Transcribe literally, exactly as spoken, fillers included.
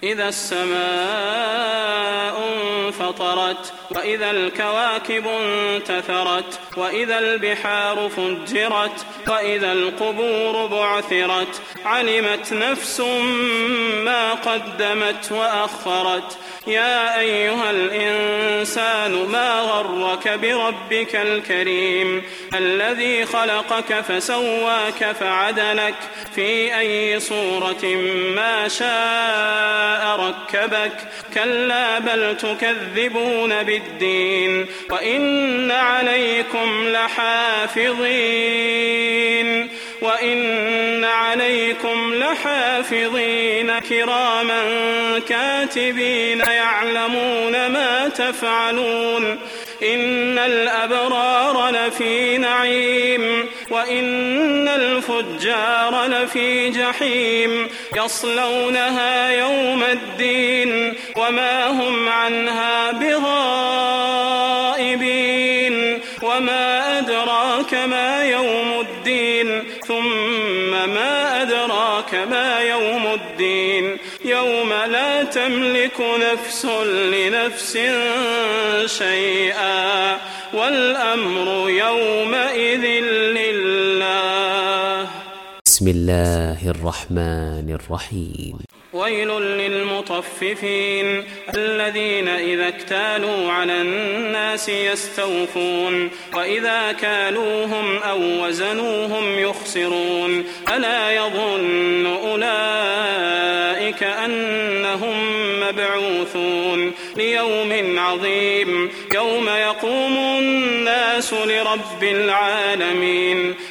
إذا السماء انفطرت وإذا الكواكب انتثرت وإذا البحار فجرت وإذا القبور بعثرت علمت نفس ما قدمت وأخرت يا أيها الإنسان ما غرك بربك الكريم الذي خلقك فسواك فعدلك في أي صورة ما شاء ركبك كلا بل تكذبون بالدين وإن عليكم لحافظين وإن عليكم لحافظين كراما كاتبين يعلمون ما تفعلون إن الأبرار لفي نعيم وإن الفجار لفي جحيم يصلونها يوم الدين وما هم عنها بغائبين وما أدراك ما يوم الدين ثم ما أدراك ما يوم الدين يوم لا تملك نفس لنفس شيئا والأمر يومئذ لله. بسم الله الرحمن الرحيم. ويل للمطففين الذين إذا اكتالوا على الناس يستوفون وإذا كالوهم أو وزنوهم يخسرون ألا يظن أولئك أنهم مبعوثون ليوم عظيم يوم يقوم الناس لرب العالمين